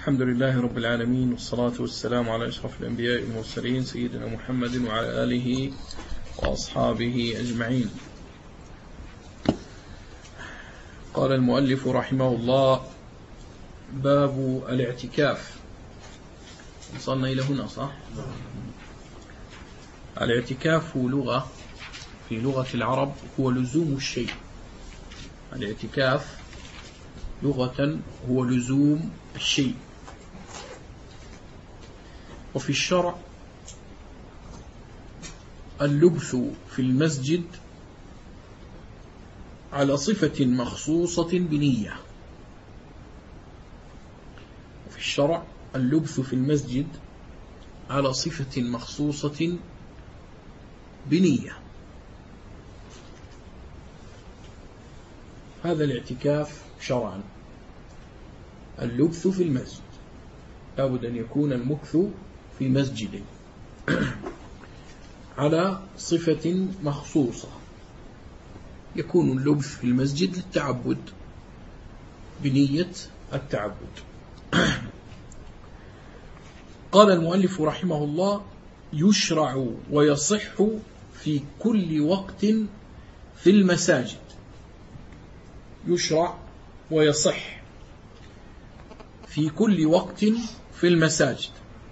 الحمد لله رب العالمين، والصلاة والسلام على أشرف الأنبياء والمرسلين سيدنا محمد وعلى آله وأصحابه أجمعين. قال المؤلف رحمه الله: باب الاعتكاف. وصلنا إلى هنا صح؟ الاعتكاف لغة في لغة العرب هو لزوم الشيء. الاعتكاف لغة هو لزوم الشيء، وفي الشرع اللبث في المسجد على صفة مخصوصة بنية. وفي الشرع اللبث في المسجد على صفة مخصوصة بنية. هذا الاعتكاف شرعا. اللبث في المسجد لابد أن يكون المكث في مسجد على صفة مخصوصة. يكون اللبث في المسجد للتعبد بنية التعبد. قال المؤلف رحمه الله: يشرع ويصح في كل وقت في المساجد. يشرع ويصح في كل وقت في المساجد.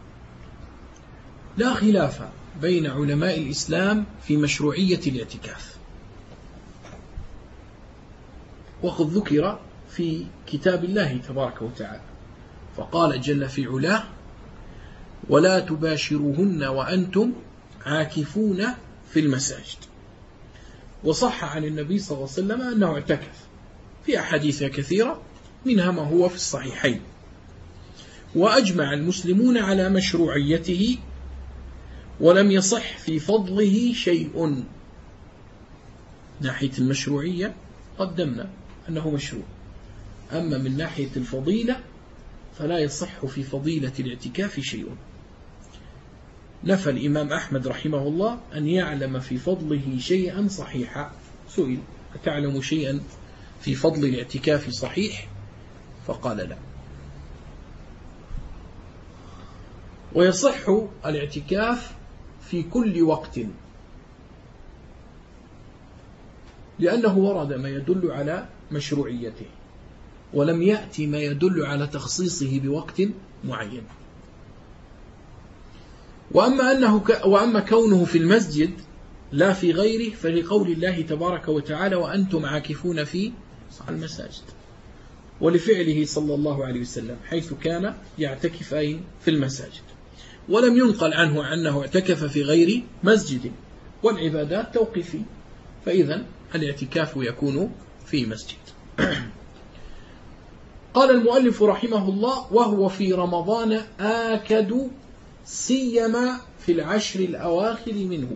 لا خلاف بين علماء الإسلام في مشروعية الاعتكاف، وقد ذكر في كتاب الله تبارك وتعالى، فقال جل في علاه: ولا تباشروهن وأنتم عاكفون في المساجد. وصح عن النبي صلى الله عليه وسلم أنه اعتكف في أحاديث كثيرة، منها ما هو في الصحيحين. وأجمع المسلمون على مشروعيته، ولم يصح في فضله شيء. ناحية المشروعية قدمنا أنه مشروع، أما من ناحية الفضيلة فلا يصح في فضيلة الاعتكاف شيء. نفى الإمام أحمد رحمه الله أن يعلم في فضله شيئا صحيحا. سئل: أتعلم شيئا في فضل الاعتكاف صحيح؟ فقال: لا. ويصح الاعتكاف في كل وقت، لأنه ورد ما يدل على مشروعيته، ولم يأتي ما يدل على تخصيصه بوقت معين. وأما كونه في المسجد لا في غيره فلقول الله تبارك وتعالى: وأنتم عاكفون في المساجد، ولفعله صلى الله عليه وسلم حيث كان يعتكف أين؟ في المساجد. ولم ينقل عنه أنه اعتكف في غير مسجد، والعبادات توقيفية، فإذا الاعتكاف يكون في مسجد. قال المؤلف رحمه الله: وهو في رمضان آكد، سيما في العشر الأواخر منه.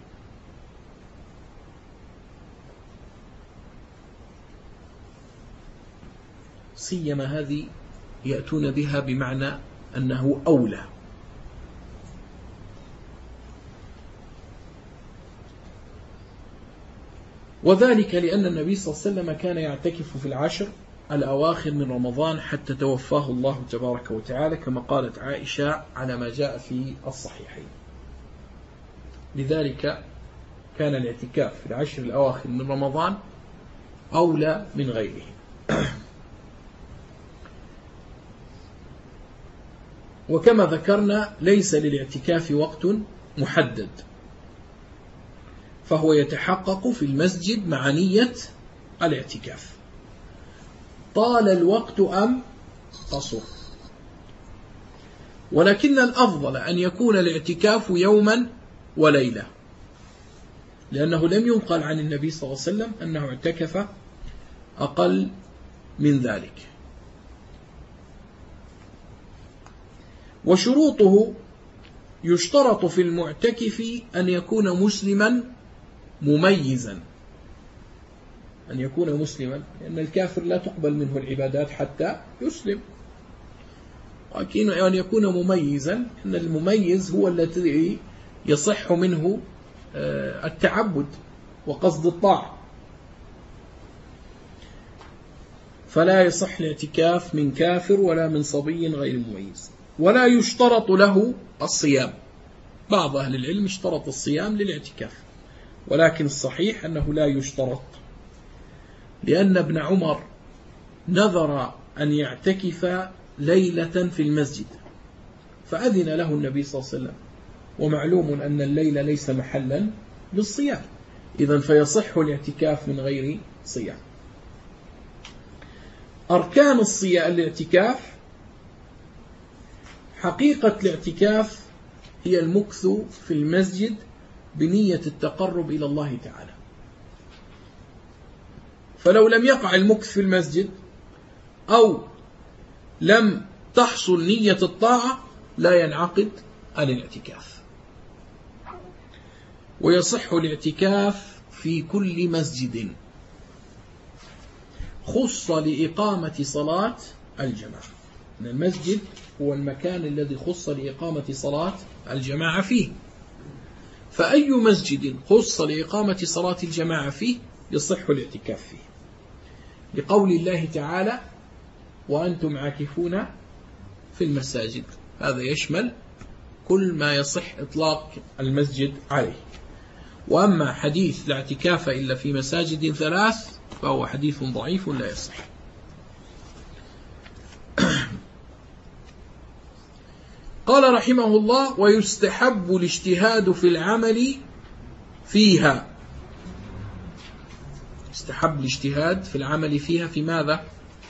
سيما هذه يأتون بها بمعنى أنه أولى. وذلك لأن النبي صلى الله عليه وسلم كان يعتكف في العشر الأواخر من رمضان حتى توفاه الله تبارك وتعالى، كما قالت عائشة على ما جاء في الصحيحين. لذلك كان الاعتكاف في العشر الأواخر من رمضان أولى من غيره. وكما ذكرنا ليس للاعتكاف وقت محدد، فهو يتحقق في المسجد مع نية الاعتكاف، طال الوقت أم قصر. ولكن الأفضل أن يكون الاعتكاف يوما وليلة، لأنه لم ينقل عن النبي صلى الله عليه وسلم أنه اعتكف أقل من ذلك. وشروطه: يشترط في المعتكف أن يكون مسلما مميزا. أن يكون مسلما، لأن الكافر لا تقبل منه العبادات حتى يسلم. ولكن أن يكون مميزا، أن المميز هو الذي يصح منه التعبد وقصد الطاعة. فلا يصح الاعتكاف من كافر ولا من صبي غير مميز. ولا يشترط له الصيام. بعض أهل العلم اشترط الصيام للاعتكاف، ولكن الصحيح أنه لا يشترط، لأن ابن عمر نذر أن يعتكف ليلة في المسجد فأذن له النبي صلى الله عليه وسلم، ومعلوم أن الليل ليس محلا للصيام، إذن فيصح الاعتكاف من غير صيام. أركان الاعتكاف: حقيقة الاعتكاف هي المكث في المسجد بنية التقرب إلى الله تعالى، فلو لم يقع المكث في المسجد أو لم تحصل نية الطاعة لا ينعقد الاعتكاف. ويصح الاعتكاف في كل مسجد خص لإقامة صلاة الجماعة. المسجد هو المكان الذي خص لإقامة صلاة الجماعة فيه، فأي مسجد خص لإقامة صلاة الجماعة فيه يصح الاعتكاف فيه، لقول الله تعالى: وأنتم عاكفون في المساجد. هذا يشمل كل ما يصح إطلاق المسجد عليه. وأما حديث لا اعتكاف إلا في مساجد ثلاث فهو حديث ضعيف لا يصح. قال رحمه الله: ويستحب الاجتهاد في العمل فيها. يستحب الاجتهاد في العمل فيها في ماذا؟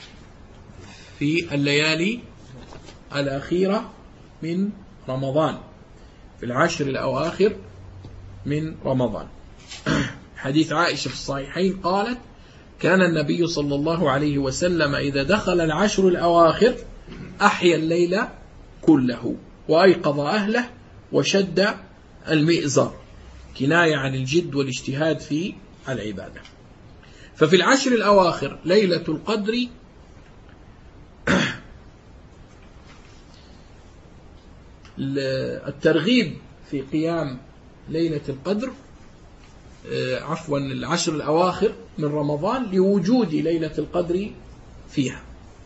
في الليالي الأخيرة من رمضان، في العشر الأواخر من رمضان. حديث عائشة في الصحيحين قالت: كان النبي صلى الله عليه وسلم إذا دخل العشر الأواخر أحيا الليل كله وأيقظ أهله وشد المئزر، كناية عن الجد والاجتهاد في العبادة. ففي العشر الأواخر ليلة القدر الترغيب في قيام ليلة القدر، العشر الأواخر من رمضان، لوجود ليلة القدر فيها،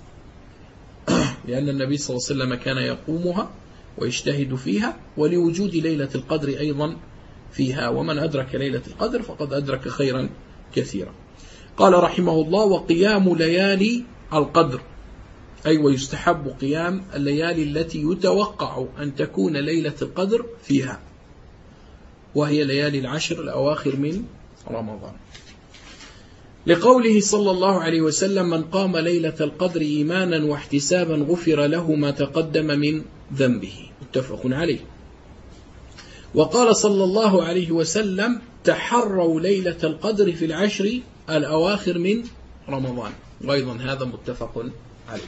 لأن النبي صلى الله عليه وسلم كان يقومها ويجتهد فيها، ولوجود ليلة القدر أيضا فيها، ومن أدرك ليلة القدر فقد أدرك خيرا كثيرا. قال رحمه الله: وقيام ليالي القدر، أي ويستحب قيام الليالي التي يتوقع أن تكون ليلة القدر فيها، وهي ليالي العشر الأواخر من رمضان، لقوله صلى الله عليه وسلم: من قام ليلة القدر إيمانا واحتسابا غفر له ما تقدم من ذنبه، متفق عليه. وقال صلى الله عليه وسلم: تحروا ليلة القدر في العشر الأواخر من رمضان، وأيضا هذا متفق عليه.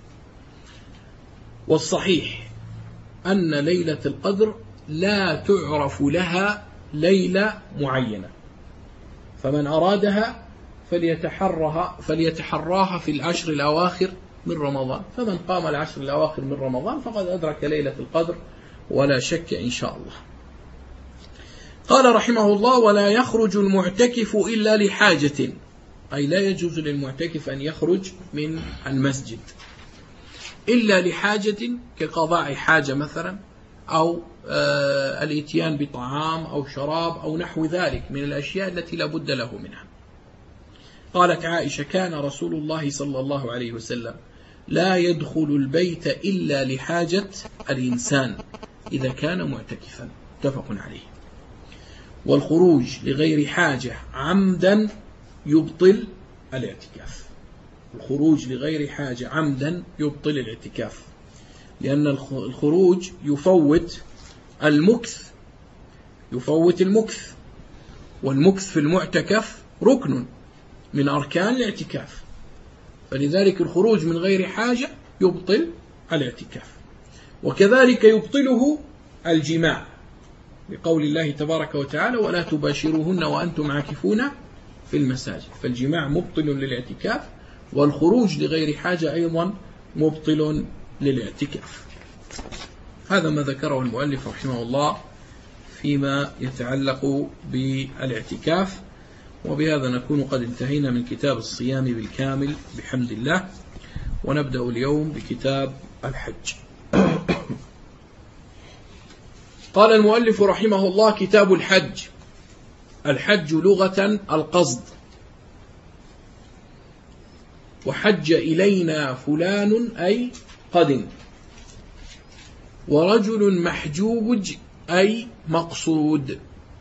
والصحيح أن ليلة القدر لا تعرف لها ليلة معينة، فمن أرادها فليتحراها في العشر الأواخر من رمضان، فمن قام العشر الأواخر من رمضان فقد أدرك ليلة القدر ولا شك إن شاء الله. قال رحمه الله: ولا يخرج المعتكف إلا لحاجة، أي لا يجوز للمعتكف أن يخرج من المسجد إلا لحاجة، كقضاء حاجة مثلا، أو الاتيان بطعام أو شراب أو نحو ذلك من الأشياء التي لا بد له منها. قالت عائشة: كان رسول الله صلى الله عليه وسلم لا يدخل البيت إلا لحاجة الإنسان إذا كان معتكفا، متفق عليه. والخروج لغير حاجة عمدا يبطل الاعتكاف. الخروج لغير حاجة عمدا يبطل الاعتكاف، لأن الخروج يفوت المكث، والمكث في المعتكف ركن من أركان الاعتكاف، فلذلك الخروج من غير حاجة يبطل الاعتكاف. وكذلك يبطله الجماع، بقول الله تبارك وتعالى: ولا تباشروهن وأنتم عاكفون في المساجد. فالجماع مبطل للاعتكاف، والخروج لغير حاجة أيضا مبطل للاعتكاف. هذا ما ذكره المؤلف رحمه الله فيما يتعلق بالاعتكاف. وبهذا نكون قد انتهينا من كتاب الصيام بالكامل بحمد الله، ونبدأ اليوم بكتاب الحج. قال المؤلف رحمه الله: كتاب الحج. الحج لغة القصد، وحج إلينا فلان أي قدم، ورجل محجوج أي مقصود.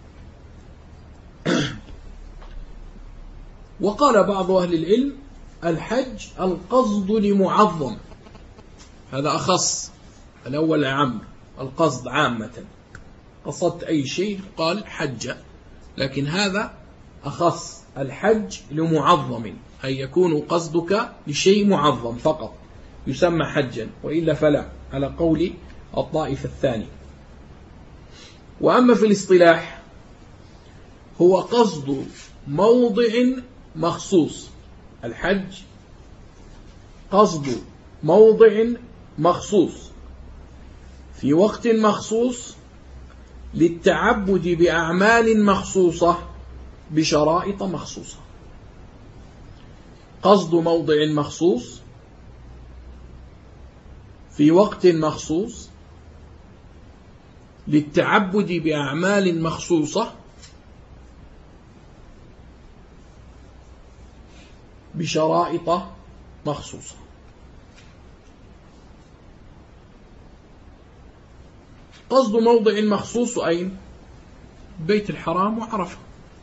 وقال بعض أهل العلم: الحج القصد لمعظم، هذا أخص، الأول عام، القصد عامة، قصدت أي شيء قال حج، لكن هذا أخص، الحج لمعظم، أي يكون قصدك لشيء معظم فقط يسمى حجا، وإلا فلا، على قول الطائفة الثاني. وأما في الاصطلاح هو قصد موضع مخصوص، الحج قصد موضع مخصوص في وقت مخصوص للتعبد بأعمال مخصوصة بشرائط مخصوصة. قصد موضع مخصوص في وقت مخصوص للتعبد بأعمال مخصوصة بشرائط مخصوصة. قصد موضع مخصوص أين؟ بيت الحرام وعرفة.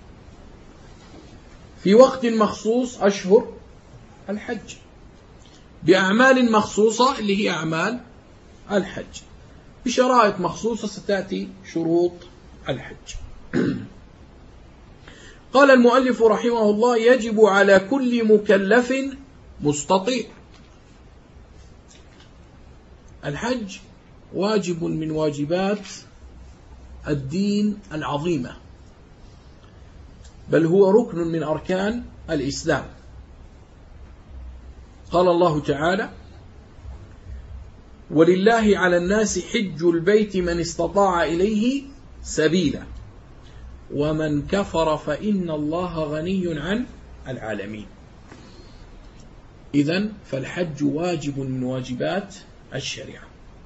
في وقت مخصوص أشهر الحج، بأعمال مخصوصة اللي هي أعمال الحج، بشرائط مخصوصة ستأتي شروط الحج. قال المؤلف رحمه الله: يجب على كل مكلف مستطيع. الحج واجب من واجبات الدين العظيمة، بل هو ركن من أركان الإسلام. قال الله تعالى: ولله على الناس حج البيت من استطاع إليه سبيلا ومن كفر فإن الله غني عن العالمين. إذن فالحج واجب من واجبات الشريعة.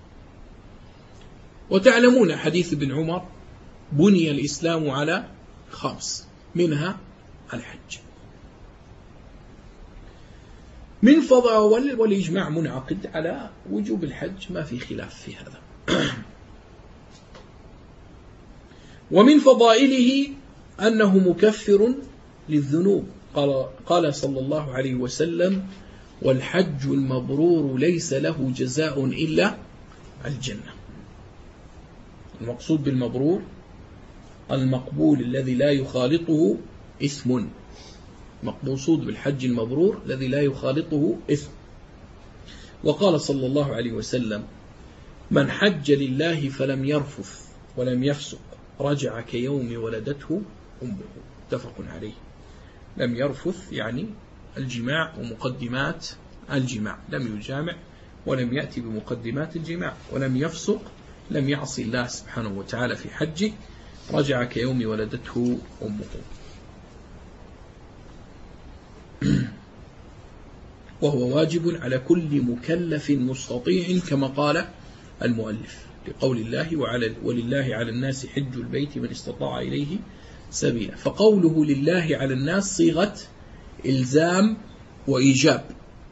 وتعلمون حديث ابن عمر: بني الإسلام على 5 منها الحج. من فضائل، والإجماع منعقد على وجوب الحج، ما في خلاف في هذا. ومن فضائله أنه مكفر للذنوب، قال صلى الله عليه وسلم: والحج المبرور ليس له جزاء إلا الجنة. المقصود بالمبرور المقبول الذي لا يخالطه إثم، مقصود بالحج المبرور الذي لا يخالطه إثم. وقال صلى الله عليه وسلم: من حج لله فلم يرفث ولم يفسق رجع كيوم ولدته أمه. متفق عليه. لم يرفث يعني الجماع ومقدمات الجماع، لم يجامع ولم يأتي بمقدمات الجماع، ولم يفسق، لم يعصي الله سبحانه وتعالى في حجه، رجع كيوم ولدته أمه. وهو واجب على كل مكلف مستطيع كما قال المؤلف، لقول الله: ولله على الناس حج البيت من استطاع إليه سبيلا. فقوله لله على الناس صيغة إلزام وإيجاب،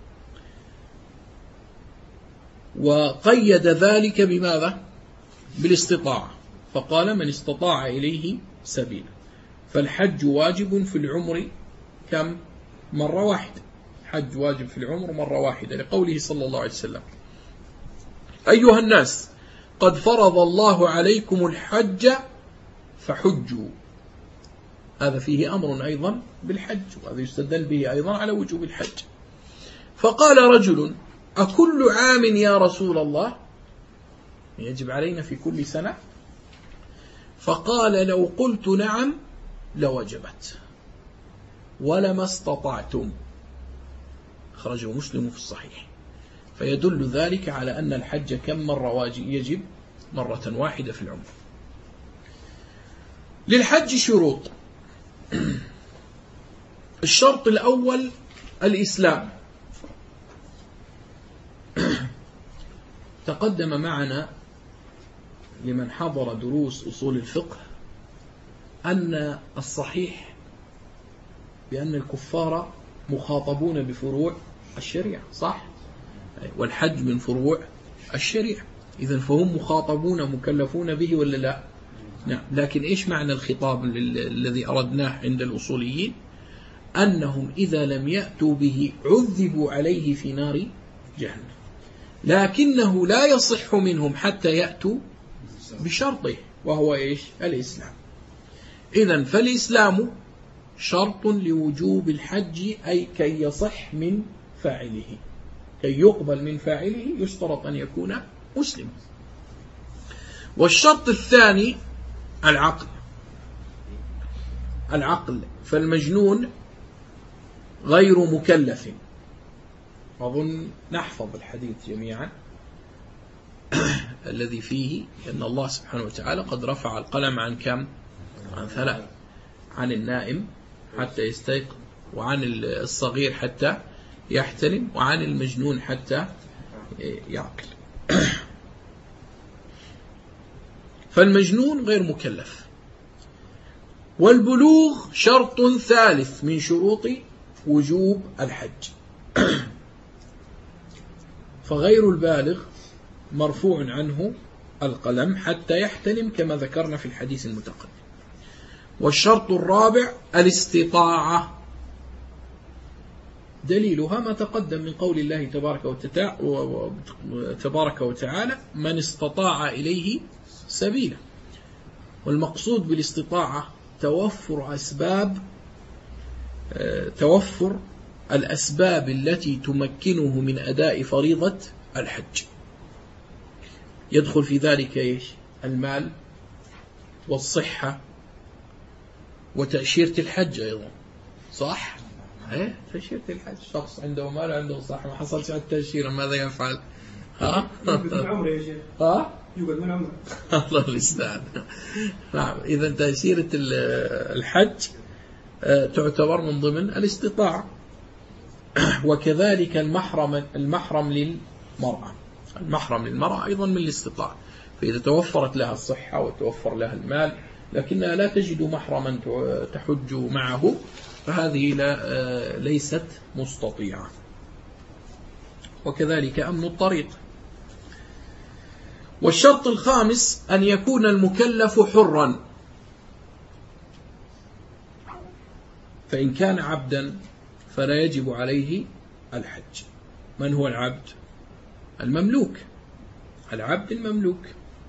وقيد ذلك بماذا؟ بالاستطاعة، فقال: من استطاع إليه سبيلا. فالحج واجب في العمر كم؟ مرة واحدة. حج واجب في العمر مرة واحدة، لقوله صلى الله عليه وسلم: أيها الناس قد فرض الله عليكم الحج فحجوا. هذا فيه أمر أيضا بالحج، وهذا يستدل به أيضا على وجوب الحج. فقال رجل: أكل عام يا رسول الله؟ يجب علينا في كل سنة؟ فقال: لو قلت نعم لوجبت ولما استطعتم. خرجه مسلم في الصحيح. فيدل ذلك على أن الحج كم مرة يجب؟ مرة واحدة في العمر. للحج شروط. الشرط الأول الإسلام. تقدم معنا لمن حضر دروس أصول الفقه أن الصحيح بأن الكفار مخاطبون بفروع الشريعة، صح؟ والحج من فروع الشريعة، إذن فهم مخاطبون مكلفون به ولا لا؟ نعم. لكن إيش معنى الخطاب الذي أردناه عند الأصوليين؟ أنهم إذا لم يأتوا به عذبوا عليه في نار جهنم، لكنه لا يصح منهم حتى يأتوا بشرطه وهو إيش؟ الإسلام. إذن فالإسلام شرط لوجوب الحج، أي كي يصح من فاعله، كي يقبل من فاعله يشترط أن يكون مسلم. والشرط الثاني العقل، فالمجنون غير مكلف. أظن نحفظ الحديث جميعا الذي فيه أن الله سبحانه وتعالى قد رفع القلم عن كم؟ عن 3، عن النائم حتى يستيقظ، وعن الصغير حتى يحتلم، وعن المجنون حتى يعقل. فالمجنون غير مكلف. والبلوغ شرط ثالث من شروط وجوب الحج. فغير البالغ مرفوع عنه القلم حتى يحتلم كما ذكرنا في الحديث المتقدم. والشرط الرابع الاستطاعة، دليلها ما تقدم من قول الله تبارك وتعالى من استطاع إليه سبيلا. والمقصود بالاستطاعة توفر الأسباب التي تمكنه من أداء فريضة الحج. يدخل في ذلك إيش؟ المال والصحة وتأشيرة الحج أيضا، صح؟ تأشيرة الحج، شخص عنده مال عنده صحة ما حصلش على التأشيرة ماذا يفعل؟ يقعد من عمره يا شيخ. يقعد من عمره. الله المستعان. نعم. إذا تأشيرة الحج تعتبر من ضمن الاستطاعة. وكذلك المحرم للمرأة أيضا من الاستطاعة. فإذا توفرت لها الصحة وتوفر لها المال لكنها لا تجد محرما تحج معه فهذه ليست مستطيعة. وكذلك أمن الطريق. والشرط الخامس أن يكون المكلف حرا، فإن كان عبدا فلا يجب عليه الحج. من هو العبد؟ المملوك، العبد المملوك.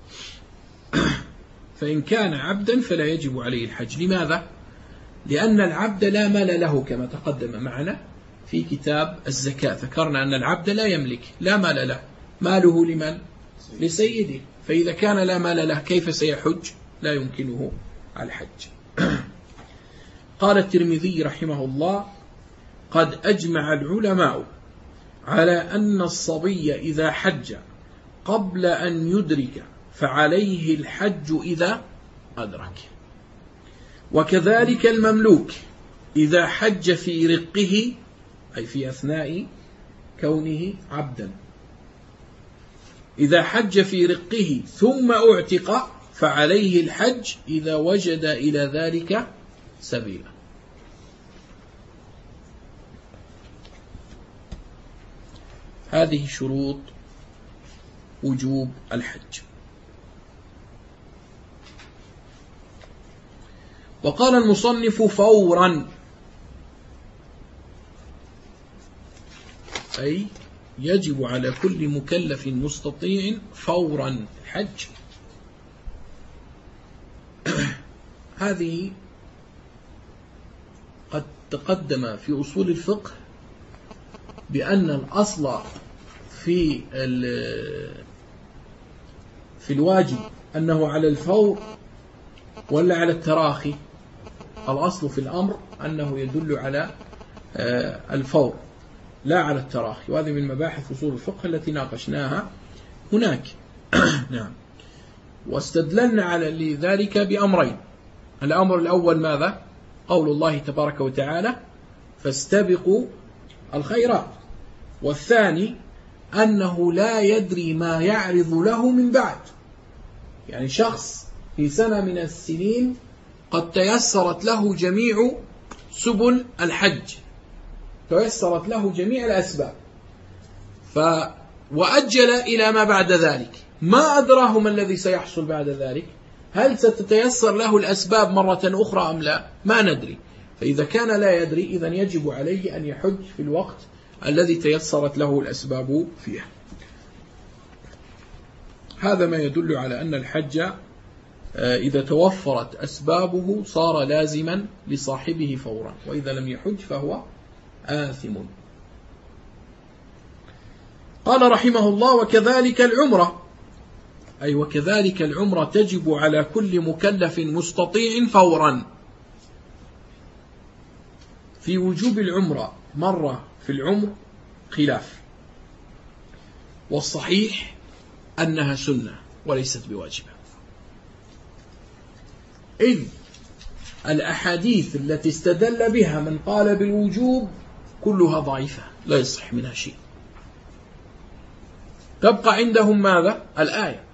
فإن كان عبدا فلا يجب عليه الحج. لماذا؟ لأن العبد لا مال له كما تقدم معنا في كتاب الزكاة، ذكرنا أن العبد لا يملك، لا مال له، ماله لمن؟ لسيده. فإذا كان لا مال له كيف سيحج؟ لا يمكنه الحج. قال الترمذي رحمه الله قد أجمع العلماء على أن الصبي إذا حج قبل أن يدرك فعليه الحج إذا أدرك. وكذلك المملوك إذا حج في رقه، أي في أثناء كونه عبدا، إذا حج في رقه ثم اعتق فعليه الحج إذا وجد إلى ذلك سبيلا. هذه شروط وجوب الحج. وقال المصنف فورا، أي يجب على كل مكلف مستطيع فورا الحج. هذه قد تقدم في أصول الفقه بأن الأصل في الواجب أنه على الفور ولا على التراخي. الأصل في الأمر أنه يدل على الفور لا على التراخي، وهذه من مباحث أصول الفقه التي ناقشناها هناك. نعم. واستدللنا على ذلك بأمرين. الأمر الأول ماذا؟ قول الله تبارك وتعالى فاستبقوا الخيرات. والثاني أنه لا يدري ما يعرض له من بعد، يعني شخص في سنة من السنين قد تيسرت له جميع سبل الحج، تيسرت له جميع الأسباب، وأجل إلى ما بعد ذلك، ما أدراه ما الذي سيحصل بعد ذلك، هل ستتيسر له الأسباب مرة أخرى أم لا، ما ندري. فإذا كان لا يدري إذن يجب عليه أن يحج في الوقت الذي تيسرت له الأسباب فيه. هذا ما يدل على أن الحج إذا توفرت أسبابه صار لازما لصاحبه فورا، وإذا لم يحج فهو آثم. قال رحمه الله: وكذلك العمرة، أي وكذلك العمرة تجب على كل مكلف مستطيع فورا. في وجوب العمرة مرة في العمر خلاف، والصحيح أنها سنة وليست بواجبة، إذ الأحاديث التي استدل بها من قال بالوجوب كلها ضعيفة لا يصح منها شيء. تبقى عندهم ماذا؟ الآية: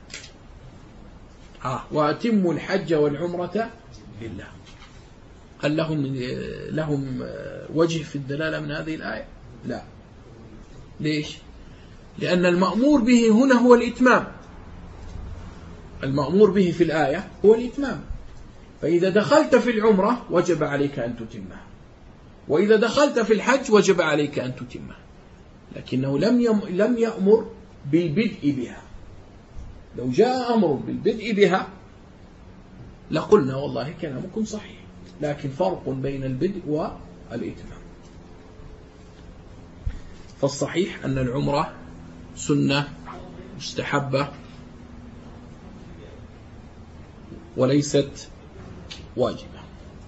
وأتموا الحج والعمرة لله. هل لهم وجه في الدلالة من هذه الآية؟ لا. ليش؟ لأن المأمور به هنا هو الإتمام، المأمور به في الآية هو الإتمام. فإذا دخلت في العمرة وجب عليك أن تتمها، وإذا دخلت في الحج وجب عليك أن تتمها، لكنه لم يأمر بالبدء بها. لو جاء أمر بالبدء بها لقلنا والله كلامكم صحيح، لكن فرق بين البدء والإتمام. فالصحيح أن العمرة سنة مستحبة وليست واجبة.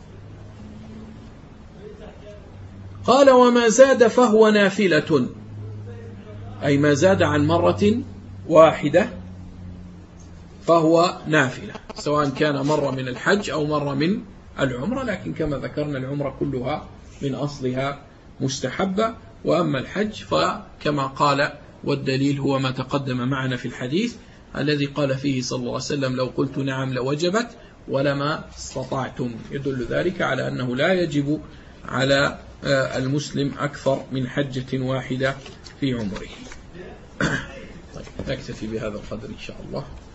قال: وما زاد فهو نافلة، أي ما زاد عن مرة واحدة فهو نافلة، سواء كان مرة من الحج أو مرة من العمرة، لكن كما ذكرنا العمرة كلها من أصلها مستحبة، وأما الحج فكما قال، والدليل هو ما تقدم معنا في الحديث الذي قال فيه صلى الله عليه وسلم: لو قلت نعم لوجبت ولما استطعتم. يدل ذلك على أنه لا يجب على المسلم أكثر من حجة واحدة في عمره. طيب، نكتفي بهذا القدر إن شاء الله.